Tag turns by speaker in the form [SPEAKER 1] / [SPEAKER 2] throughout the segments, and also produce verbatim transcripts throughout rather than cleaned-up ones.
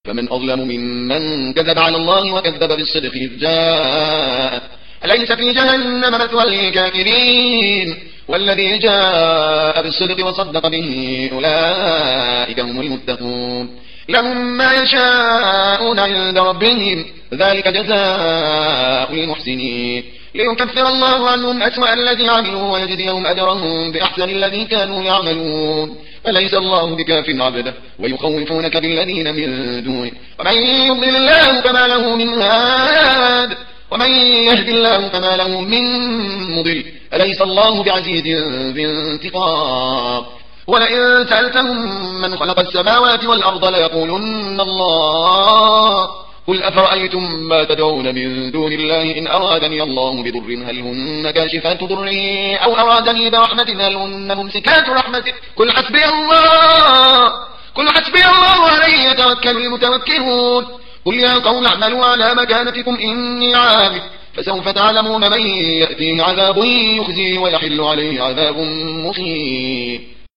[SPEAKER 1] فمن أظلم ممن كذب على الله وكذب بالصدق إذ جاء أليس في جهنم مثوى للكافرين والذي جاء بالصدق وصدق به أولئك هم المتقون لهم ما يشاءون عند ربهم ذلك جزاء المحسنين ليكفر الله عنهم أسوأ الذي عملوا ويجزيهم أجرهم بأحسن الذي كانوا يعملون فليس الله بكاف عبده ويخوفونك بالذين من دونه ومن يضلل الله فما له من هاد ومن يهد الله فما له من مضل أليس الله بعزيز ذي انتقام ولئن سألتهم من خلق السماوات والأرض ليقولن الله قل أفرأيتم ما تدعون من دون الله إن أرادني الله بضر هل هن كاشفات ضره أو أرادني برحمة هل هن ممسكات رحمته قل حسبي الله قل حسبي الله عليه يتوكل المتوكلون قل يا قوم اعملوا على مكانتكم إني عامل فسوف تعلمون من يأتيه عذاب يخزيه ويحل عليه عذاب مقيم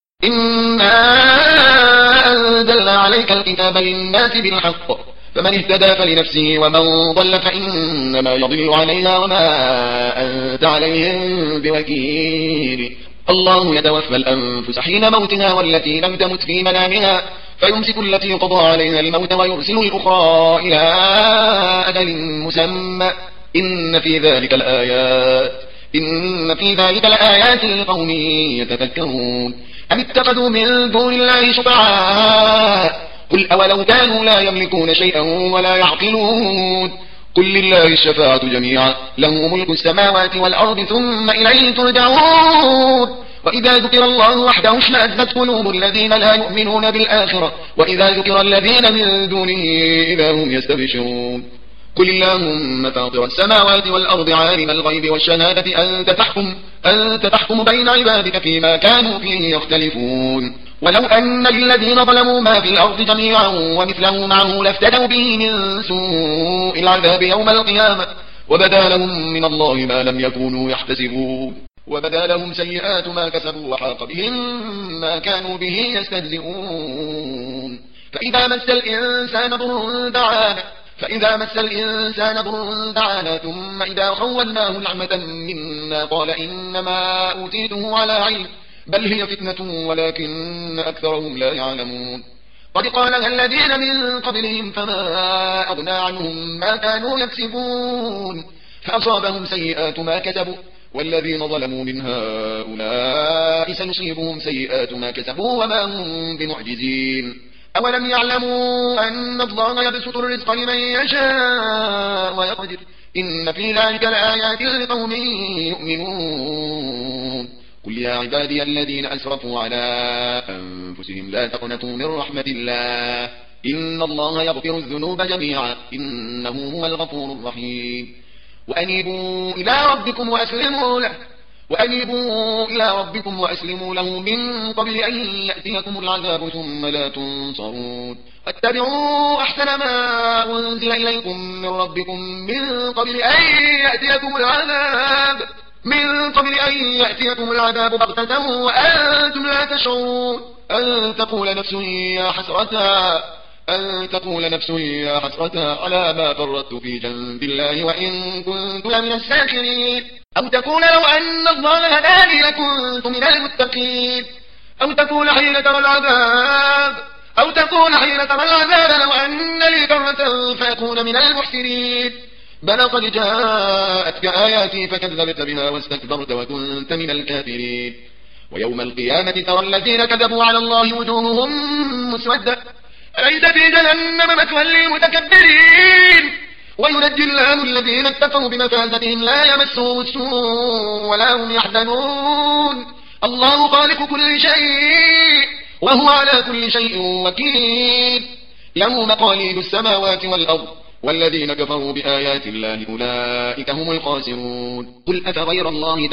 [SPEAKER 1] إنا أنزلنا عليك الكتاب للناس بالحق فمن اهتدى فلنفسه ومن ضل فإنما يضل عليها وما أنت عليهم بوكيل الله يتوفى الأنفس حين موتها والتي لم تمت في منامها فيمسك التي قضى عليها الموت ويرسل الأخرى إلى أجل مسمى إن في ذلك الآيات إن في ذلك الآيات لقوم يتفكرون أم اتخذوا من دون الله شفعاء قل أولو كانوا لا يملكون شيئا ولا يعقلون قل لله الشفاعة جميعا له ملك السماوات والأرض ثم إليه ترجعون وإذا ذكر الله وحده اشمأزت قلوب الذين لا يؤمنون بالآخرة وإذا ذكر الذين من دونه إذا هم يستبشرون قل اللهم فاطر السماوات والأرض عالم الغيب والشهادة أنت تحكم, أنت تحكم بين عبادك فيما كانوا فيه يختلفون ولو أن للذين ظلموا ما في الأرض جميعا ومثله معه لافتدوا به من سوء العذاب يوم القيامة وبدا لهم من الله ما لم يكونوا يحتسبون وبدا لهم سيئات ما كسبوا وحاق بهم ما كانوا به يستهزئون فإذا مس الإنسان ضر دعانا فإذا مس الإنسان ضر دعانا ثم إذا خولناه نعمة منا قال إنما أوتيته على علم بل هي فتنة ولكن أكثرهم لا يعلمون قد قالها الذين من قبلهم فما أغنى عنهم ما كانوا يكسبون فأصابهم سيئات ما كسبوا والذين ظلموا من هؤلاء سنصيبهم سيئات ما كسبوا وما هم بمعجزين أولم يعلموا أن الله يبسط الرزق لمن يشاء ويقدر إن في ذلك لآيات لقوم يؤمنون قل يا عبادي الذين أسرفوا على أنفسهم لا تقنطوا من رحمة الله إن الله يغفر الذنوب جميعا إنه هو الغفور الرحيم وأنيبوا إلى ربكم وأسلموا له وأنيبوا إلى ربكم وأسلموا له من قبل أن يأتيكم العذاب ثم لا تنصرون واتبعوا أحسن ما أنزل إليكم من ربكم من قبل أن يأتيكم العذاب من قبل أن يأتيكم العذاب بغتة وأنتم لا تشعرون أن تقول نفس يا حسرتا أن تقول نفس يا حسرتا على ما فرطت في جنب الله وإن كنت لمن الساكرين أو تقول لو أن الله هداني لكنت من المتقين أو تقول حين ترى العذاب أو تقول حين ترى العذاب لو أن لي كرة فأكون من المحسنين بل قد جاءتك آياتي فكذبت بها واستكبرت وكنت من الكافرين ويوم القيامة ترى الذين كذبوا على الله وجوههم مسودة أليس في جهنم مثوى للمتكبرين وينجي الله الذين اتقوا بمفازتهم لا يمسهم السوء ولا هم يحزنون الله خالق كل شيء وهو على كل شيء وكيل له مقاليد السماوات والأرض والذين كفروا بآيات الله أولئك هم الخاسرون قل أفغير الله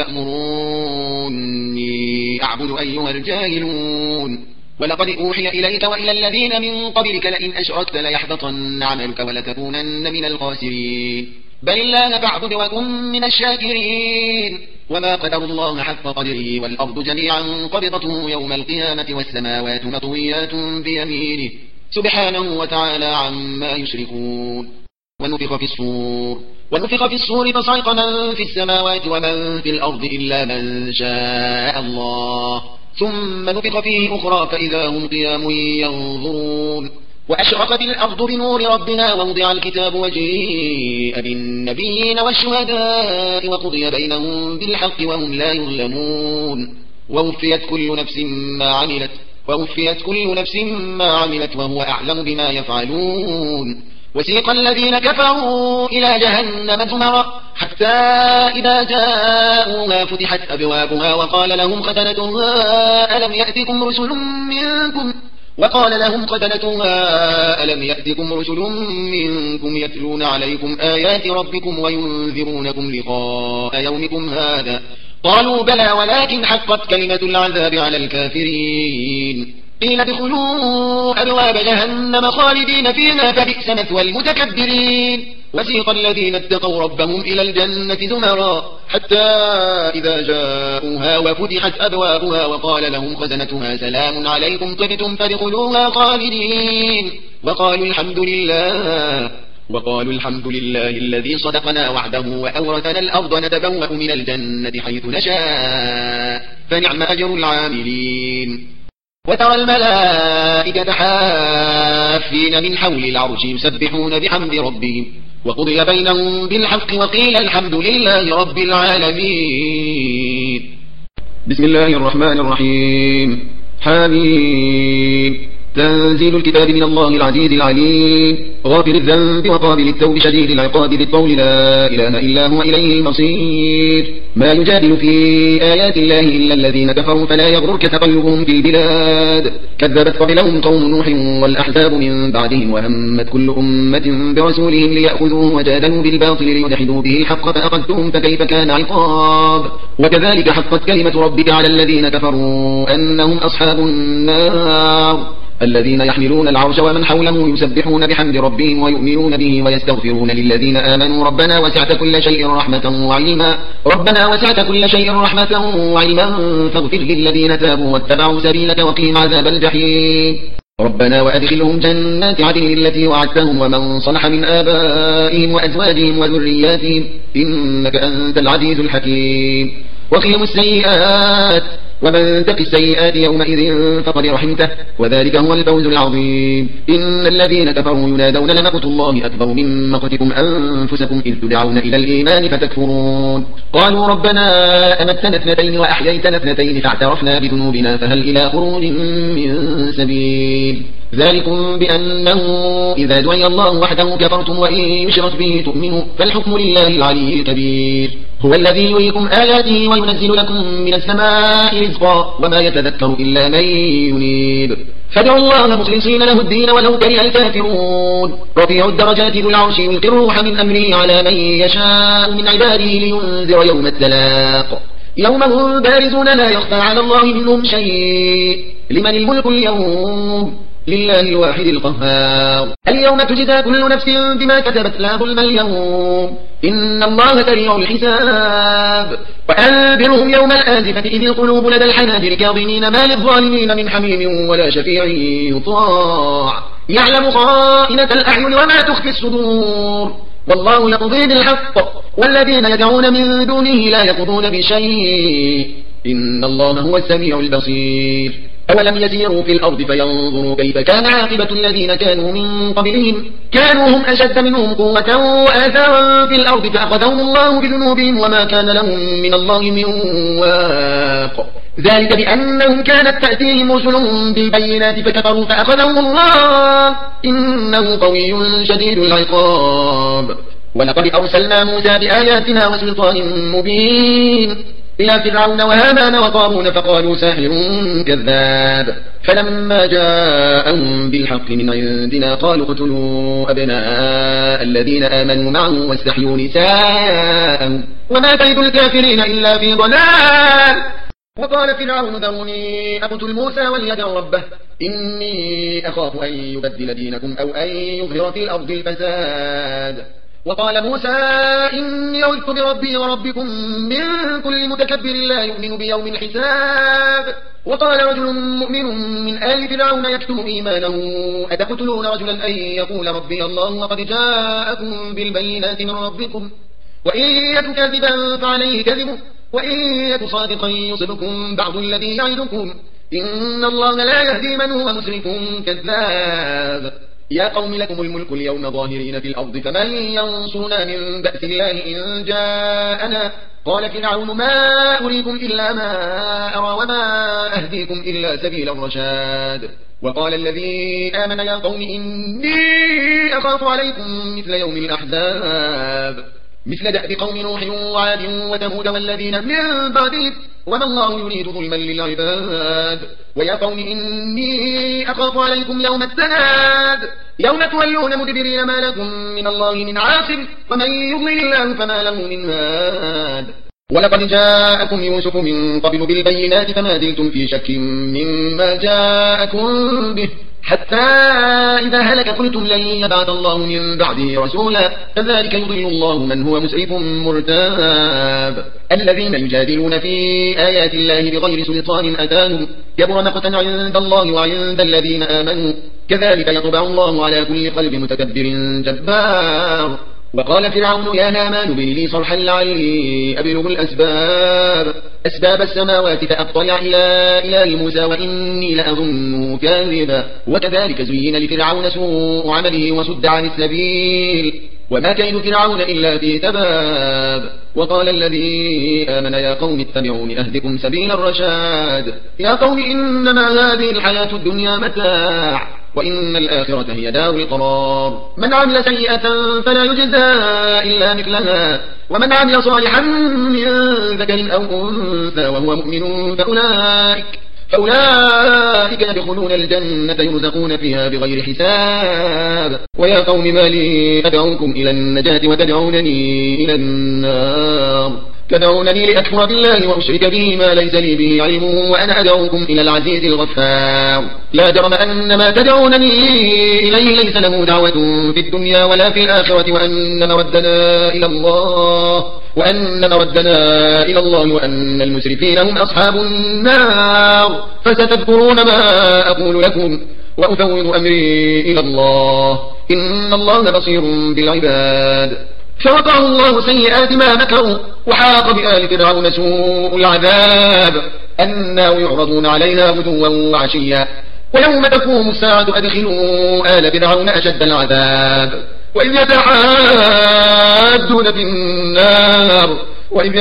[SPEAKER 1] تأمروني أعبد أيها الجاهلون ولقد أوحي إليك وإلى الذين من قبلك لئن أشركت ليحبطن عملك ولتكونن من الخاسرين بل الله فاعبد وكن من الشاكرين وما قدر الله حق قدره والأرض جميعا قبضته يوم القيامة والسماوات مطويات بيمينه سبحانه وتعالى عما يشركون. ونفخ في الصور ونفخ في الصور فصعق من في السماوات ومن في الأرض إلا من شاء الله ثم نفخ فيه أخرى فإذا هم قيام ينظرون. وأشرقت الأرض بنور ربنا ووضع الكتاب وجيء بالنبيين والشهداء وقضي بينهم بالحق وهم لا يظلمون. ووفيت كل نفس ما عملت ووفيت كل نفس ما عملت وهو أعلم بما يفعلون. وسيق الذين كفروا إلى جهنم زمرا حتى إذا جاءوها فتحت أبوابها وقال لهم خزنتها ألم يأتكم رسل منكم وقال لهم خزنتها ألم يأتكم رسل منكم يتلون عليكم آيات ربكم وينذرونكم لقاء يومكم هذا قالوا بلى ولكن حقت كلمة العذاب على الكافرين. قيل ادخلوا أبواب جهنم خالدين فيها فبئس مثوى المتكبرين. وسيق الذين اتقوا ربهم إلى الجنة زمرا حتى إذا جاءوها وفتحت أبوابها وقال لهم خزنتها سلام عليكم طبتم فادخلوها خالدين وقالوا الحمد لله وقالوا الحمد لله الذي صدقنا وعده وأورثنا الأرض نتبوأ من الجنة حيث نشاء فنعم أجر العاملين. وترى الملائكة حافين من حول العرش يسبحون بحمد ربهم وقضي بينهم بالحق وقيل الحمد لله رب العالمين.
[SPEAKER 2] بسم الله الرحمن الرحيم. حميم. تنزيل الكتاب من الله العزيز العليم غافر الذنب وقابل التوب شديد العقاب ذي الطول لا إله إلا هو إليه المصير. ما يجادل في آيات الله إلا الذين كفروا فلا يغررك تقلبهم في البلاد. كذبت قبلهم قوم نوح والأحزاب من بعدهم وهمت كل أمة برسولهم ليأخذوه وجادلوا بالباطل ليدحضوا به الحق فأخذتهم فكيف كان عقاب. وكذلك حقت كلمة ربك على الذين كفروا أنهم أصحاب النار الذين يحملون العرش ومن حوله يسبحون بحمد ربهم ويؤمنون به ويستغفرون للذين آمنوا ربنا وسعت كل شيء رحمة وعلما ربنا وسعت كل شيء رحمة وعلما فاغفر للذين تابوا واتبعوا سبيلك وقهم عذاب الجحيم. ربنا وأدخلهم جنات عدن التي وعدتهم ومن صلح من آبائهم وأزواجهم وذرياتهم إنك أنت العزيز الحكيم. وقهم السيئات ومن تق السيئات يومئذ فقد رحمته وذلك هو الفوز العظيم. إن الذين كفروا ينادون لمقت الله أكبر من مقتكم أنفسكم إذ تدعون إلى الإيمان فتكفرون. قالوا ربنا أمتنا اثنتين وأحييتنا اثنتين فاعترفنا بذنوبنا فهل إلى خروج من سبيل. ذلكم بأنه إذا دعي الله وحده كفرتم وإن يشرك به تؤمنوا فالحكم لله العلي الكبير. هو الذي يريكم آياته وينزل لكم من السماء رزقا وما يتذكر إلا من ينيب. فادعوا الله مخلصين له الدين ولو كره الكافرون. رفيع الدرجات ذو العرش يلقي الروح من أمره على من يشاء من عباده لينذر يوم التلاق يوم هم بارزون لا يخفى على الله منهم شيء. لمن الملك اليوم لله الواحد القهار. اليوم تجزى كل نفس بما كتبت لا ظلم اليوم إن الله سريع الحساب. وأنذرهم يوم الآزفة إذ القلوب لدى الحناجر كاظمين ما للظالمين من حميم ولا شفيع يطاع يعلم خائنة الأعين وما تخفي الصدور. والله يقضي بالحق والذين يدعون من دونه لا يقضون بشيء إن الله هو السميع البصير. أولم يسيروا في الأرض فينظروا كيف كان عاقبة الذين كانوا من قبلهم كانوا هم أشد منهم قوة وآثارا في الأرض فأخذهم الله بذنوبهم وما كان لهم من الله من واق. ذلك بأنهم كانت تأتيهم رسلهم بالبينات فكفروا فأخذهم الله إنه قوي شديد العقاب. ولقد أرسلنا موسى بآياتنا وسلطان مبين إلى فرعون وهامان وقارون فقالوا ساحر كذاب. فلما جاءهم بالحق من عندنا قالوا اقتلوا أبناء الذين آمنوا معه واستحيوا نساءهم وما كيد الكافرين إلا في ضلال. وقال فرعون ذروني أقتل موسى وليدع ربه إني أخاف أن يبدل دينكم أو أن يظهر في الأرض الفساد. وقال موسى إني عذت بربي وربكم من كل متكبر لا يؤمن بيوم الحساب. وقال رجل مؤمن من آل فرعون يكتم إيمانه أتقتلون رجلا أن يقول ربي الله وقد جاءكم بالبينات من ربكم وإن يك كاذبا فعليه كذبه وإن يك صادقا يصبكم بعض الذي يعدكم إن الله لا يهدي من هو مسرف كذاب يا قوم لكم الملك اليوم ظاهرين في الأرض فمن ينصرنا من بأس الله إن جاءنا قال فرعون ما أريكم إلا ما أرى وما أهديكم إلا سبيل الرشاد وقال الذي آمن يا قوم إني أخاف عليكم مثل يوم الأحزاب مثل دأب قوم نوح وعاد وثمود والذين من بعدهم وما الله يريد ظلما للعباد ويا قوم إني أخاف عليكم يوم التناد يوم تولون مدبرين ما لكم من الله من عاصم ومن يضلل الله فما له من هاد ولقد جاءكم يوسف من قبل بالبينات فما زلتم في شك مما جاءكم به حتى إذا هلك قلتم لن يبعث الله من بعده رسولا كذلك يضل الله من هو مسرف مرتاب الذين يجادلون في آيات الله بغير سلطان أتاهم كبر مقتا عند الله وعند الذين آمنوا كذلك يطبع الله على كل قلب متكبر جبار وقال فرعون يا هامان ابن لي صرحا لعلي أبلغ الأسباب أسباب السماوات فأطلع إلى إله موسى وإني لأظنه كاذبا وكذلك زين لفرعون سوء عمله وصد عن السبيل وما كيد فرعون إلا في تباب وقال الذي آمن يا قوم اتبعون أهدكم سبيل الرشاد يا قوم إنما هذه الحياة الدنيا متاع وإن الآخرة هي دار القرار من عمل سيئة فلا يجزى إلا مثلها ومن عمل صالحا من ذكر أو أنثى وهو مؤمن فأولئك فأولئك يدخلون الجنة يرزقون فيها بغير حساب ويا قوم ما لي أدعوكم إلى النجاة وتدعونني إلى النار تدعونني لأكفر بالله وأشرك به ما ليس لي به علم وأنا أدعوكم إلى العزيز الغفار لا جرم أن ما تدعونني إليه ليس له دعوة في الدنيا ولا في الآخرة وأن مردنا إلى الله وأن مردنا إلى الله وأن المسرفين هم أصحاب النار فستذكرون ما أقول لكم وأفوض أمري إلى الله إن الله بصير بالعباد فوقع الله سيئات ما مكروا وحاق بآل فرعون سوء العذاب النار يعرضون عليها غدوا وعشيا ويوم تقوم الساعة أدخلوا آل فرعون أشد العذاب وإذ يتحاجون في النار وإذ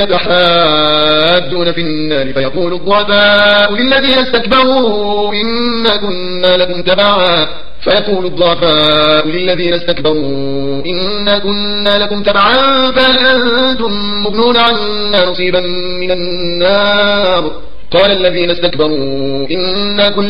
[SPEAKER 2] يتحاجون في النار فيقول الضعفاء للذين استكبروا إنا كنا لكم تبعا فيقول الضعفاء للذين استكبروا إنا كنا لكم تبعا فهل أنتم مغنون عنا نصيبا من النار قال الذين استكبروا إنا كل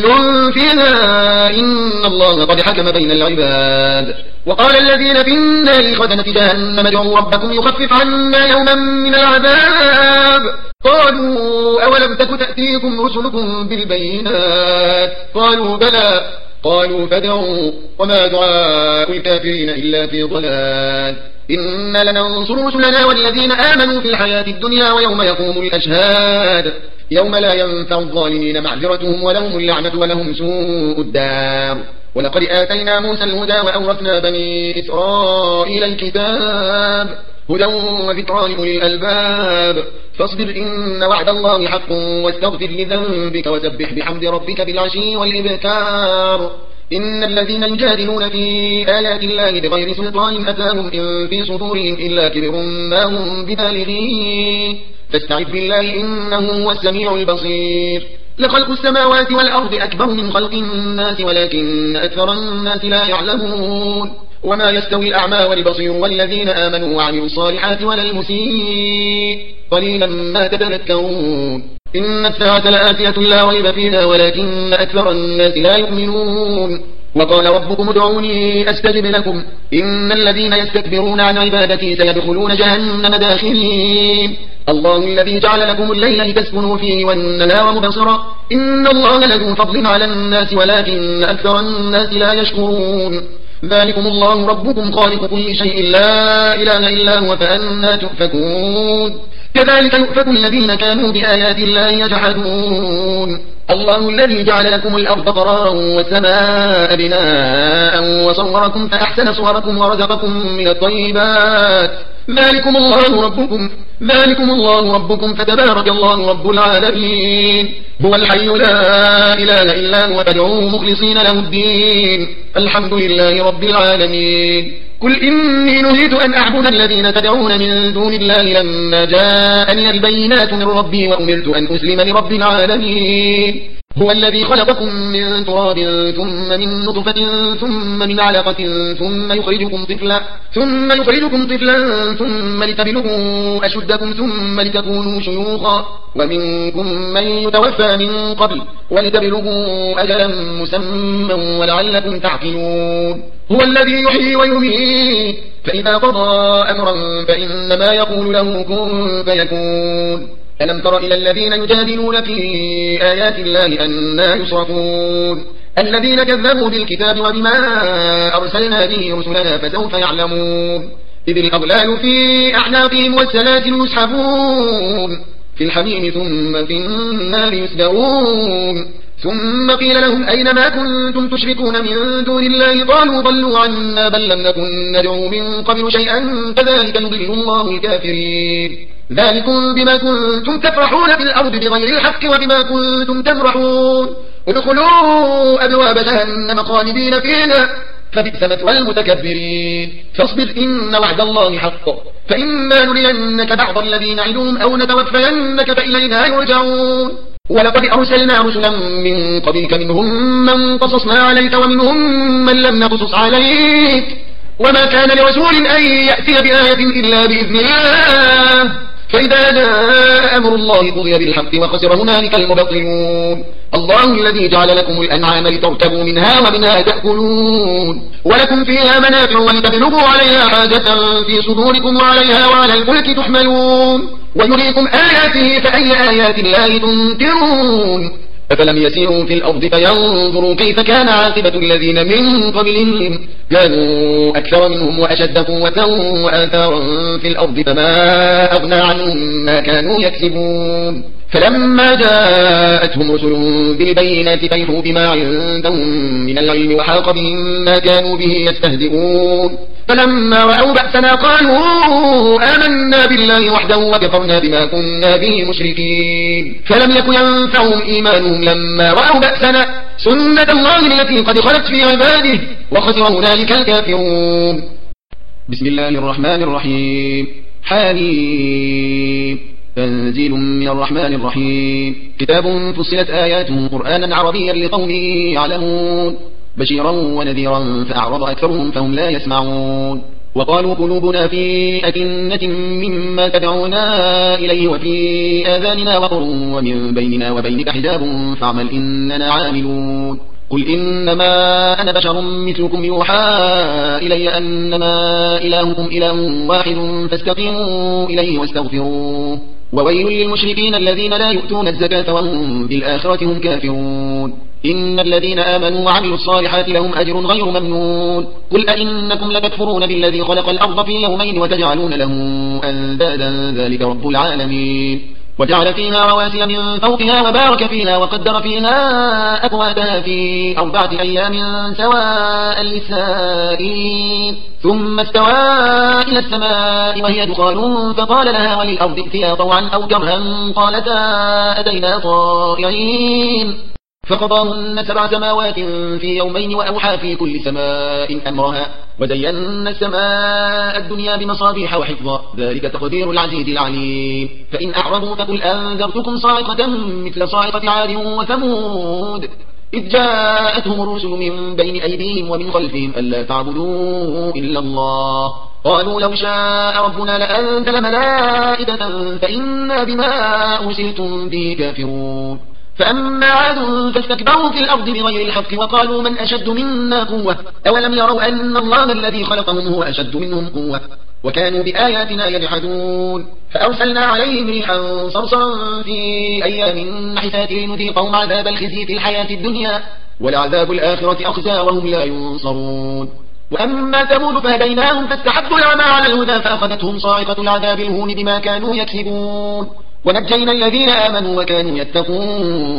[SPEAKER 2] فيها إن الله قد حكم بين العباد وقال الذين في النار خزنة جهنم ادعوا ربكم يخفف عنا يوما من العذاب قالوا أولم تك تأتيكم رسلكم بالبينات قالوا بلى قالوا فادعوا وما دعاء الكافرين إلا في ضلال إنا لننصر رسلنا والذين آمنوا في الحياة الدنيا ويوم يقوم الأشهاد يوم لا ينفع الظالمين معذرتهم ولهم اللعنة ولهم سوء الدار ولقد آتينا موسى الهدى وأورثنا بني إسرائيل الكتاب هدى وذكرى لأولي الألباب فاصبر إن وعد الله حق واستغفر لذنبك وسبح بحمد ربك بالعشي والإبكار إن الذين يجادلون في آيات الله بغير سلطان أتاهم إن في صدورهم إلا كبر ما هم ببالغين فاستعذ بالله إنه هو السميع البصير لخلق السماوات والأرض أكبر من خلق الناس ولكن أكثر الناس لا يعلمون وما يستوي الأعمى والبصير والذين آمنوا وعملوا الصالحات ولا المسيء قليلا ما تتذكرون إن الساعة لآتية لا ريب فيها ولكن أكثر الناس لا يؤمنون وقال ربكم ادعوني أستجب لكم إن الذين يستكبرون عن عبادتي سيدخلون جهنم داخلين الله الذي جعل لكم الليل لتسكنوا فيه والنهار مبصرا إن الله لذو فضل على الناس ولكن أكثر الناس لا يشكرون ذلكم الله ربكم خالق كل شيء لا إله إلا هو فأنا تؤفكون كذلك يؤفك الذين كانوا بآيات الله يجحدون الله الذي جعل لكم الأرض قرارا والسماء بناء وصوركم فأحسن صوركم ورزقكم من الطيبات ذلكم الله ربكم ذلكم الله ربكم فتبارك الله رب العالمين هو الحي لا إله إلا هو فادعوه مخلصين له الدين الحمد لله رب العالمين قل إني نهيت أن أعبد الذين تدعون من دون الله لما جاءني البينات من ربي وأمرت أن أسلم لرب العالمين هو الذي خلقكم من تراب ثم من نطفة ثم من علقة ثم يخرجكم طفلا ثم يخرجكم طفلا ثم لتبلغوا أشدكم ثم لتكونوا شيوخا ومنكم من يتوفى من قبل ولتبلغوا أجلا مسمى ولعلكم تعقلون هو الذي يحيي ويميت فإذا قضى أمرا فإنما يقول له كن فيكون ألم تر إلى الذين يجادلون في آيات الله أنى يصرفون الذين كذبوا بالكتاب وبما أرسلنا به رسلنا فسوف يعلمون إذ الأغلال في أعناقهم والسلاسل يسحبون في الحميم ثم في النار يسجرون ثم قيل لهم أين ما كنتم تشركون من دون الله قالوا ضلوا عنا بل لم نكن ندعو من قبل شيئا كذلك يضل الله الكافرين ذلكم بما كنتم تفرحون في الأرض بغير الحق وبما كنتم تمرحون ادخلوا أبواب جهنم خالدين فيها فبئس مثوى المتكبرين فاصبر إن وعد الله حق فإما نرينك بعض الذين نعدهم أو نتوفينك فإلينا يرجعون ولقد أرسلنا رسلا من قبلك منهم من قصصنا عليك ومنهم من لم نقصص عليك وما كان لرسول أن يأتي بآية إلا بإذن الله فإذا جاء أمر الله قضي بالحق وخسر هنالك المبطلون الله الذي جعل لكم الأنعام لتركبوا منها ومنها تأكلون ولكم فيها منافع ولتبلغوا عليها حاجة في صدوركم وعليها وعلى الفلك تحملون ويريكم آياته فأي آيات الله تنكرون أفلم يسيروا في الأرض فينظروا كيف كان عاقبة الذين من قبلهم كانوا أكثر منهم وأشد قوة وآثارا في الأرض فما أغنى عنهم ما كانوا يكسبون فلما جاءتهم رسلهم بالبينات فرحوا بما عندهم من العلم وحاق بهم ما كانوا به يستهزئون فلما رأوا بأسنا قالوا آمنا بالله وحده وكفرنا بما كنا به مشركين فلم يكن ينفعهم إيمانهم لما رأوا بأسنا سنة الله التي قد خلت في عباده وخسر هنالك الكافرون
[SPEAKER 1] بسم الله الرحمن الرحيم حميم تنزيل من الرحمن الرحيم كتاب فصلت آياته قرآنا عربيا لقوم يعلمون بشيرا ونذيرا فأعرض أكثرهم فهم لا يسمعون وقالوا قلوبنا في أكنة مما تدعونا إليه وفي آذاننا وقر ومن بيننا وبينك حجاب فاعمل إننا عاملون قل إنما أنا بشر مثلكم يوحى إلي أنما إلهكم إله واحد فاستقيموا إليه واستغفروه وويل للمشركين الذين لا يؤتون الزكاة وهم بالآخرة هم كافرون إن الذين آمنوا وعملوا الصالحات لهم أجر غير ممنون قل أئنكم لتكفرون بالذي خلق الأرض في يومين وتجعلون له أندادا ذلك رب العالمين وجعل فيها رواسي من فوقها وبارك فيها وقدر فيها أقواتها في أربعة أيام سواء للسائلين ثم استوى إلى السماء وهي دخان فقال لها وللأرض ائتيا طوعا أو كرها قالتا أتينا طائعين فقضاهن سبع سماوات في يومين وأوحى في كل سماء أمرها وزينا السماء الدنيا بمصابيح وحفظا ذلك تقدير العزيز العليم فإن أعرضوا فقل أنذرتكم صاعقة مثل صاعقة عاد وثمود إذ جاءتهم الرسل من بين أيديهم ومن خلفهم ألا تعبدوا إلا الله قالوا لو شاء ربنا لأنزل ملائكة فإنا بما أرسلتم به كافرون فأما عاد فاستكبروا في الأرض بغير الحق وقالوا من أشد منا قوة أولم يروا أن الله الذي خلقهم هو أشد منهم قوة وكانوا بآياتنا يجحدون فأرسلنا عليهم ريحا صرصرا في أيام نحسات لنذيقهم عذاب الخزي في الحياة الدنيا ولعذاب الآخرة أخزى وهم لا ينصرون وأما ثمود فهديناهم فاستحبوا العمى على الهدى فأخذتهم صاعقة العذاب الهون بما كانوا يكسبون ونجينا الذين آمنوا وكانوا يتقون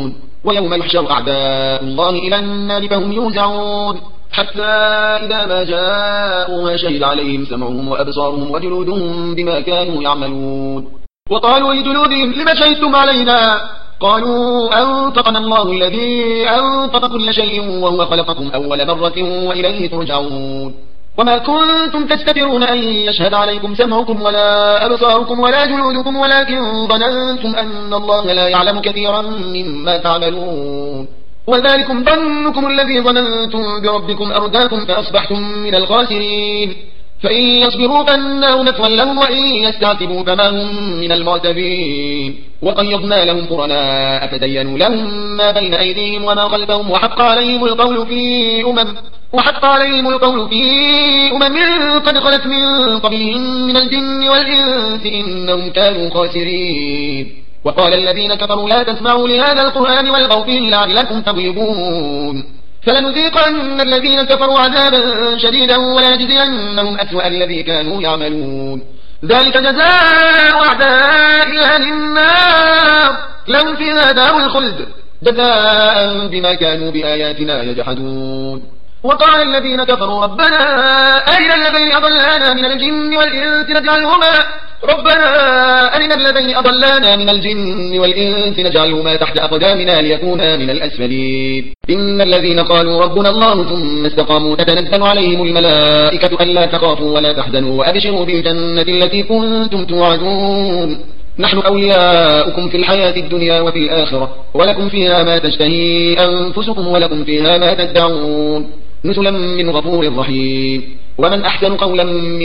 [SPEAKER 2] ويوم يحشر أعداء الله إلى النار فهم يوزعون حتى إذا ما جاءوها شهد عليهم سمعهم وأبصارهم وجلودهم بما كانوا يعملون وقالوا لجلودهم لما شهدتم علينا قالوا أنطقنا الله الذي أنطق كل شيء وهو خلقكم أول مرة وإليه ترجعون وما كنتم تستترون أن يشهد عليكم سمعكم ولا أبصاركم ولا جلودكم ولكن ظننتم أن الله لا يعلم كثيرا مما تعملون وذلكم ظنكم الذي ظننتم بربكم أرداكم فأصبحتم من الخاسرين فإن يصبروا فالنار مثوى لهم وإن يستعتبوا فما هم من المعتبين وقيضنا لهم قرناء فزينوا لهم ما بين أيديهم وما خلفهم وحق عليهم القول في أمم وحق عليهم القول في أمم قد خلت من قبلهم من الجن والإنس إنهم كانوا خاسرين وقال الذين كفروا لا تسمعوا لهذا القرآن والغوا فيه لعلكم تغلبون فلنذيقن الذين كفروا عذابا شديدا ولنجزينهم أسوأ الذي كانوا يعملون ذلك جزاء أعداء أهل النار لهم فيها دار الخلد جزاء بما كانوا بآياتنا يجحدون وقال الذين كفروا ربنا أرنا الذين أضلانا من الجن والإنس نجعلهما ربنا أرنا الذين أضلانا من الجن والإنس نجعلهما تحت أقدامنا ليكونا من الأسفلين إن الذين قالوا ربنا الله ثم استقاموا تتنزل عليهم الملائكة ألا تخافوا ولا تحزنوا وأبشروا بالجنة التي كنتم توعدون نحن أولياؤكم في الحياة الدنيا وفي الآخرة ولكم فيها ما تشتهي أنفسكم ولكم فيها ما تدعون نزلا من غفور رحيم ومن أحسن قولا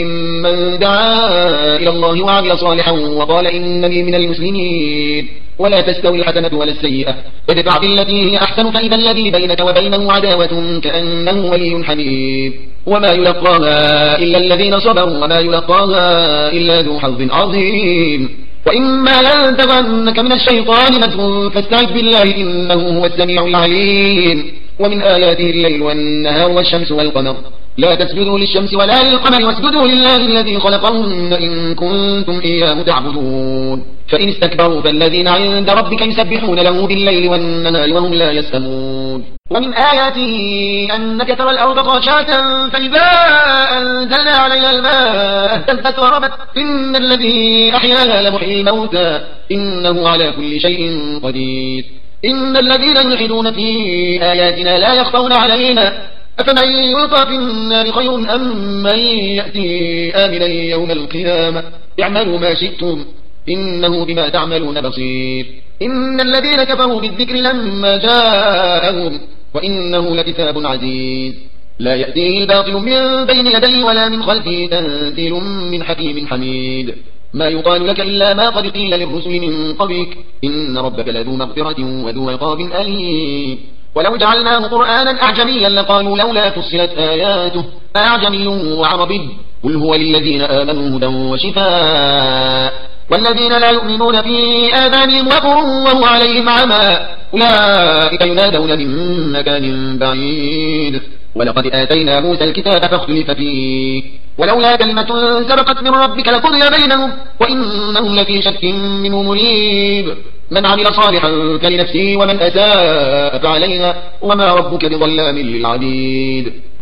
[SPEAKER 2] ممن دعا إلى الله وعمل صالحا وقال إنني من المسلمين ولا تستوي الحسنة ولا السيئة ادفع بالتي هي أحسن فإذا الذي بينك وبينه عداوة كأنه ولي حميم وما يلقاها إلا الذين صبروا وما يلقاها إلا ذو حظ عظيم وإما ينتغنك من الشيطان نزغ فاستعذ بالله إنه هو السميع العليم ومن آياته الليل والنهار والشمس والقمر لا تسجدوا للشمس ولا للقمر واسجدوا لله الذي خلقهن إن كنتم إياه تعبدون فإن استكبروا فالذين عند ربك يسبحون له بالليل والنهار وهم لا يسأمون ومن آياته أنك ترى الأرض خاشعة فإذا أنزلنا عليها الماء اهتزت وربت إن الذي أحياها لمحيي الموتى إنه على كل شيء قدير إن الذين يلحدون في آياتنا لا يخفون علينا أفمن يلقى في النار خير أم من يأتي آمنا يوم القيامة اعملوا ما شئتم إنه بما تعملون بصير إن الذين كفروا بالذكر لما جاءهم وإنه لكتاب عزيز لا يأتيه الباطل من بين يديه ولا من خلفه تنزيل من حكيم حميد ما يقال لك إلا ما قد قيل للرسل من قبلك إن ربك لذو مغفرة وذو عقاب أليم ولو جعلناه قرآنا أعجميا لقالوا لولا فصلت آياته أعجمي وعربي قل هو للذين آمنوا هدى وشفاء والذين لا يؤمنون في آذانهم وقر وهو عليهم عمى أولئك ينادون من مكان بعيد ولقد آتينا موسى الكتاب فاختلف فيه ولولا كلمة سبقت من ربك لقضي بينهم وإنهم لفي شك منه مريب من عمل صالحا فلنفسه ومن أساء فعليها وما ربك بظلام للعبيد